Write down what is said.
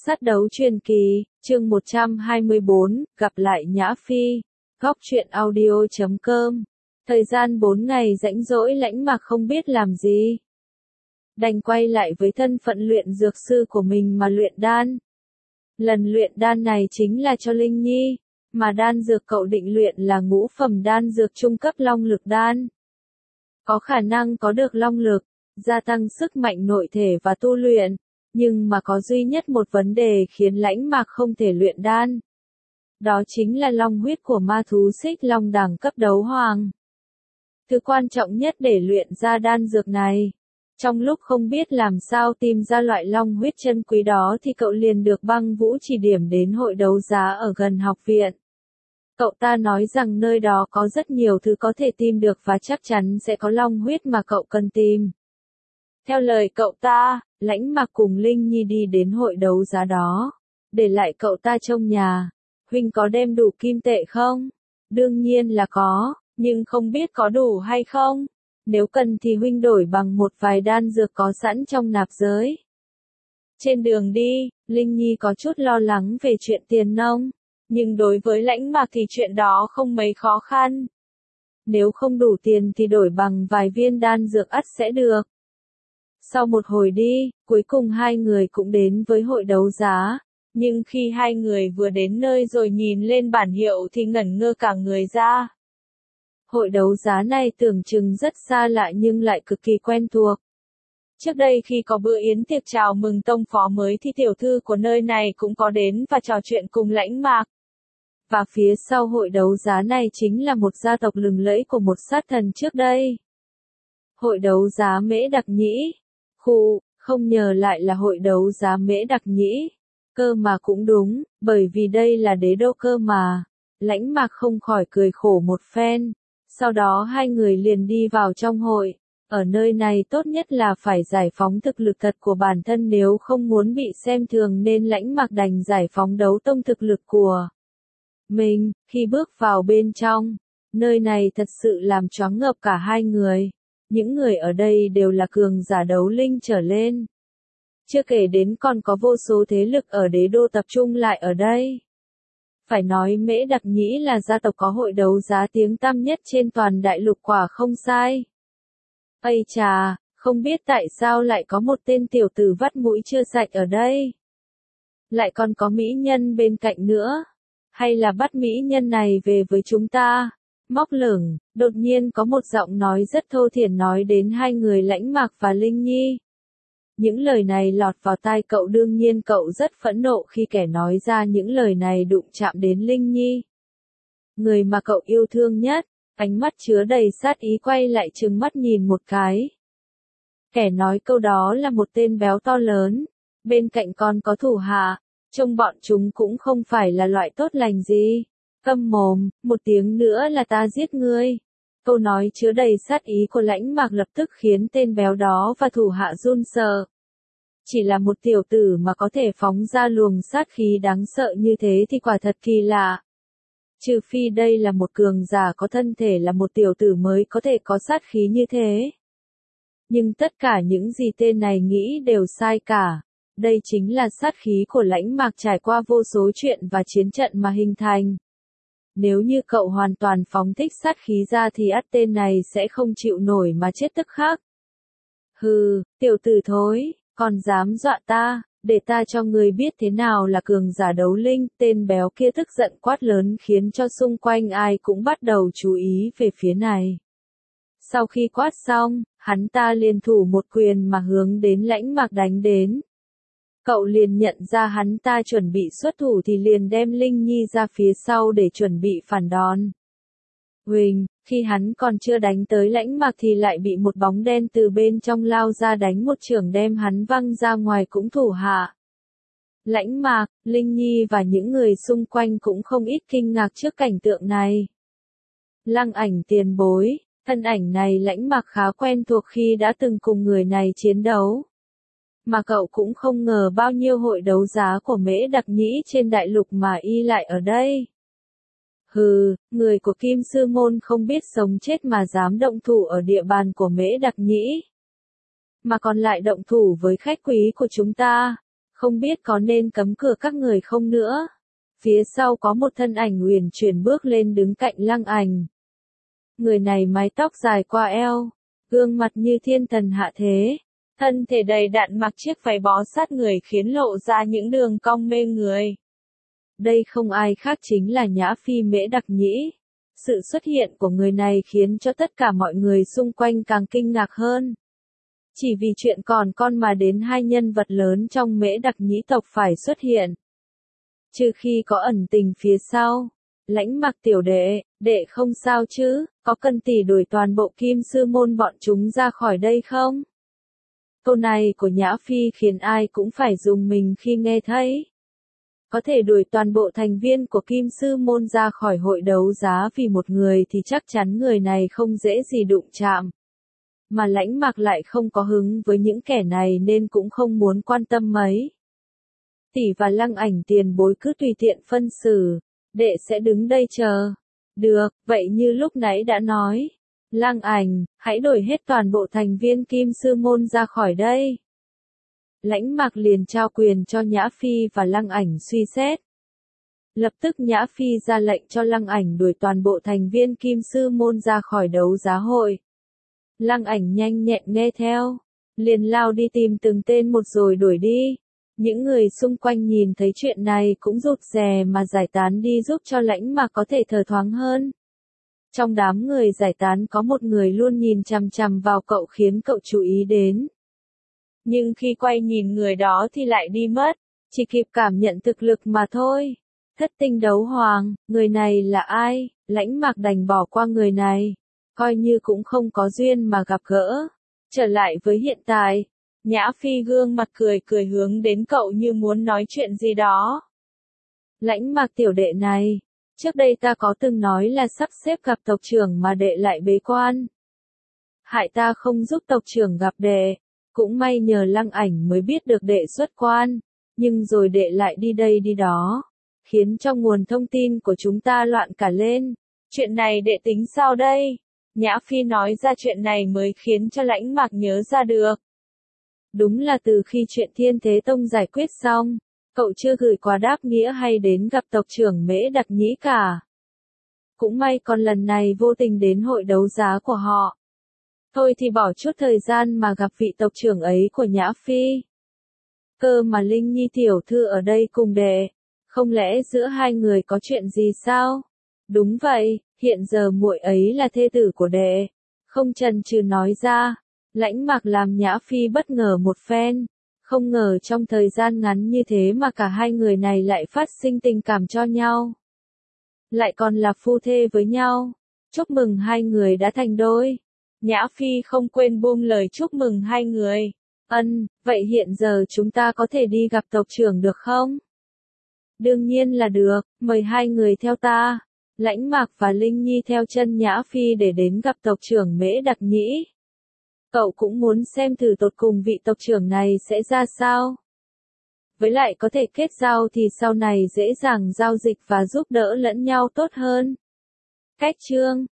Sát đấu truyền kỳ, chương 124, gặp lại Nhã Phi. Góc truyện audio.com. Thời gian 4 ngày rãnh rỗi Lãnh Mạc không biết làm gì. Đành quay lại với thân phận luyện dược sư của mình mà luyện đan. Lần luyện đan này chính là cho Linh Nhi, mà đan dược cậu định luyện là ngũ phẩm đan dược trung cấp long lực đan. Có khả năng có được long lực, gia tăng sức mạnh nội thể và tu luyện. Nhưng mà có duy nhất một vấn đề khiến Lãnh Mạc không thể luyện đan. Đó chính là long huyết của ma thú xích long đẳng cấp đấu hoàng. Thứ quan trọng nhất để luyện ra đan dược này. Trong lúc không biết làm sao tìm ra loại long huyết chân quý đó thì cậu liền được Băng Vũ chỉ điểm đến hội đấu giá ở gần học viện. Cậu ta nói rằng nơi đó có rất nhiều thứ có thể tìm được và chắc chắn sẽ có long huyết mà cậu cần tìm. Theo lời cậu ta, Lãnh Mạc cùng Linh Nhi đi đến hội đấu giá đó, để lại cậu ta trong nhà. Huynh có đem đủ kim tệ không? Đương nhiên là có, nhưng không biết có đủ hay không. Nếu cần thì huynh đổi bằng một vài đan dược có sẵn trong nạp giới. Trên đường đi, Linh Nhi có chút lo lắng về chuyện tiền nong, nhưng đối với Lãnh Mạc thì chuyện đó không mấy khó khăn. Nếu không đủ tiền thì đổi bằng vài viên đan dược ắt sẽ được. Sau một hồi đi, cuối cùng hai người cũng đến với hội đấu giá, nhưng khi hai người vừa đến nơi rồi nhìn lên bảng hiệu thì ngẩn ngơ cả người ra. Hội đấu giá này tưởng chừng rất xa lạ nhưng lại cực kỳ quen thuộc. Trước đây khi có bữa yến tiệc chào mừng tông phó mới thì tiểu thư của nơi này cũng có đến và trò chuyện cùng Lãnh Mạc. Và phía sau hội đấu giá này chính là một gia tộc lừng lẫy của một sát thần trước đây. Hội đấu giá Mễ Đặc Nhĩ. Không ngờ lại là hội đấu giá Mễ Đặc Nhĩ. Cơ mà cũng đúng, bởi vì đây là đế đô cơ mà. Lãnh Mạc không khỏi cười khổ một phen. Sau đó hai người liền đi vào trong hội. Ở nơi này tốt nhất là phải giải phóng thực lực thật của bản thân nếu không muốn bị xem thường nên Lãnh Mạc đành giải phóng đấu tông thực lực của mình. Khi bước vào bên trong, nơi này thật sự làm choáng ngợp cả hai người. Những người ở đây đều là cường giả đấu linh trở lên. Chưa kể đến còn có vô số thế lực ở đế đô tập trung lại ở đây. Phải nói Mễ Đặc Nhĩ là gia tộc có hội đấu giá tiếng tăm nhất trên toàn đại lục quả không sai. Ây chà, không biết tại sao lại có một tên tiểu tử vắt mũi chưa sạch ở đây. Lại còn có mỹ nhân bên cạnh nữa. Hay là bắt mỹ nhân này về với chúng ta? Móc lửng, đột nhiên có một giọng nói rất thô thiển nói đến hai người Lãnh Mạc và Linh Nhi. Những lời này lọt vào tai cậu, đương nhiên cậu rất phẫn nộ khi kẻ nói ra những lời này đụng chạm đến Linh Nhi. Người mà cậu yêu thương nhất, ánh mắt chứa đầy sát ý quay lại trừng mắt nhìn một cái. Kẻ nói câu đó là một tên béo to lớn, bên cạnh còn có thủ hạ, trông bọn chúng cũng không phải là loại tốt lành gì. Câm mồm, một tiếng nữa là ta giết ngươi. Câu nói chứa đầy sát ý của Lãnh Mạc lập tức khiến tên béo đó và thủ hạ run sợ. Chỉ là một tiểu tử mà có thể phóng ra luồng sát khí đáng sợ như thế thì quả thật kỳ lạ. Trừ phi đây là một cường giả có thân thể là một tiểu tử mới có thể có sát khí như thế. Nhưng tất cả những gì tên này nghĩ đều sai cả. Đây chính là sát khí của Lãnh Mạc trải qua vô số chuyện và chiến trận mà hình thành. Nếu như cậu hoàn toàn phóng thích sát khí ra thì ắt tên này sẽ không chịu nổi mà chết tức khắc. Hừ, tiểu tử thối, còn dám dọa ta, để ta cho người biết thế nào là cường giả đấu linh. Tên béo kia tức giận quát lớn khiến cho xung quanh ai cũng bắt đầu chú ý về phía này. Sau khi quát xong, hắn ta liền thủ một quyền mà hướng đến Lãnh Mạc đánh đến. Cậu liền nhận ra hắn ta chuẩn bị xuất thủ thì liền đem Linh Nhi ra phía sau để chuẩn bị phản đòn. Huỳnh, khi hắn còn chưa đánh tới Lãnh Mạc thì lại bị một bóng đen từ bên trong lao ra đánh một chưởng đem hắn văng ra ngoài cũng thủ hạ. Lãnh Mạc, Linh Nhi và những người xung quanh cũng không ít kinh ngạc trước cảnh tượng này. Lăng Ảnh tiền bối, thân ảnh này Lãnh Mạc khá quen thuộc khi đã từng cùng người này chiến đấu. Mà cậu cũng không ngờ bao nhiêu hội đấu giá của Mễ Đặc Nhĩ trên đại lục mà y lại ở đây. Hừ, người của Kim Sư Môn không biết sống chết mà dám động thủ ở địa bàn của Mễ Đặc Nhĩ. Mà còn lại động thủ với khách quý của chúng ta. Không biết có nên cấm cửa các người không nữa. Phía sau có một thân ảnh uyển chuyển bước lên đứng cạnh Lăng Ảnh. Người này mái tóc dài qua eo, gương mặt như thiên thần hạ thế, thân thể đầy đặn mặc chiếc váy bó sát người khiến lộ ra những đường cong mê người. Đây không ai khác chính là Nhã Phi Mễ Đặc Nhĩ. Sự xuất hiện của người này khiến cho tất cả mọi người xung quanh càng kinh ngạc hơn. Chỉ vì chuyện còn con mà đến hai nhân vật lớn trong Mễ Đặc Nhĩ tộc phải xuất hiện. Trừ khi có ẩn tình phía sau. Lãnh Mặc tiểu đệ, đệ không sao chứ, có cần tỷ đuổi toàn bộ Kim Sư môn bọn chúng ra khỏi đây không? Câu này của Nhã Phi khiến ai cũng phải rùng mình khi nghe thấy. Có thể đuổi toàn bộ thành viên của Kim Sư môn ra khỏi hội đấu giá vì một người thì chắc chắn người này không dễ gì đụng chạm. Mà Lãnh Mặc lại không có hứng với những kẻ này nên cũng không muốn quan tâm mấy. Tỷ và Lăng Ảnh tiền bối cứ tùy tiện phân xử, đệ sẽ đứng đây chờ. Được, vậy như lúc nãy đã nói. Lăng Ảnh, hãy đổi hết toàn bộ thành viên Kim Sư môn ra khỏi đây. Lãnh Mặc liền trao quyền cho Nhã Phi và Lăng Ảnh suy xét. Lập tức Nhã Phi ra lệnh cho Lăng Ảnh đuổi toàn bộ thành viên Kim Sư môn ra khỏi đấu giá hội. Lăng Ảnh nhanh nhẹn nghe theo, liền lao đi tìm từng tên một rồi đuổi đi. Những người xung quanh nhìn thấy chuyện này cũng rụt rè mà giải tán đi giúp cho Lãnh Mặc có thể thở thoáng hơn. Trong đám người giải tán có một người luôn nhìn chằm chằm vào cậu khiến cậu chú ý đến. Nhưng khi quay nhìn người đó thì lại đi mất, chỉ kịp cảm nhận thực lực mà thôi. Thất tinh đấu hoàng, người này là ai? Lãnh Mặc đành bỏ qua người này, coi như cũng không có duyên mà gặp gỡ. Trở lại với hiện tại, Nhã Phi gương mặt cười cười hướng đến cậu như muốn nói chuyện gì đó. Lãnh Mặc tiểu đệ này, trước đây ta có từng nói là sắp xếp gặp tộc trưởng mà đệ lại bế quan. Hại ta không giúp tộc trưởng gặp đệ, cũng may nhờ Lăng Ảnh mới biết được đệ xuất quan, nhưng rồi đệ lại đi đây đi đó, khiến cho nguồn thông tin của chúng ta loạn cả lên. Chuyện này đệ tính sao đây? Nhã Phi nói ra chuyện này mới khiến cho Lãnh Mặc nhớ ra được. Đúng là từ khi chuyện Thiên Thế Tông giải quyết xong, cậu chưa gửi quà đáp nghĩa hay đến gặp tộc trưởng Mễ Đặc Nhĩ cả. Cũng may còn lần này vô tình đến hội đấu giá của họ. Thôi thì bỏ chút thời gian mà gặp vị tộc trưởng ấy của Nhã Phi. Cơ mà Linh Nhi tiểu thư ở đây cùng đệ, không lẽ giữa hai người có chuyện gì sao? Đúng vậy, hiện giờ muội ấy là thê tử của đệ. Không chần chừ nói ra. Lãnh Mặc làm Nhã Phi bất ngờ một phen, không ngờ trong thời gian ngắn như thế mà cả hai người này lại phát sinh tình cảm cho nhau. Lại còn là phu thê với nhau. Chúc mừng hai người đã thành đôi. Nhã Phi không quên buông lời chúc mừng hai người. Vậy hiện giờ chúng ta có thể đi gặp tộc trưởng được không? Đương nhiên là được, mời hai người theo ta. Lãnh Mặc và Linh Nhi theo chân Nhã Phi để đến gặp tộc trưởng Mễ Đặc Nhĩ. Cậu cũng muốn xem thử tột cùng vị tộc trưởng này sẽ ra sao. Với lại có thể kết giao thì sau này dễ dàng giao dịch và giúp đỡ lẫn nhau tốt hơn. Cách chương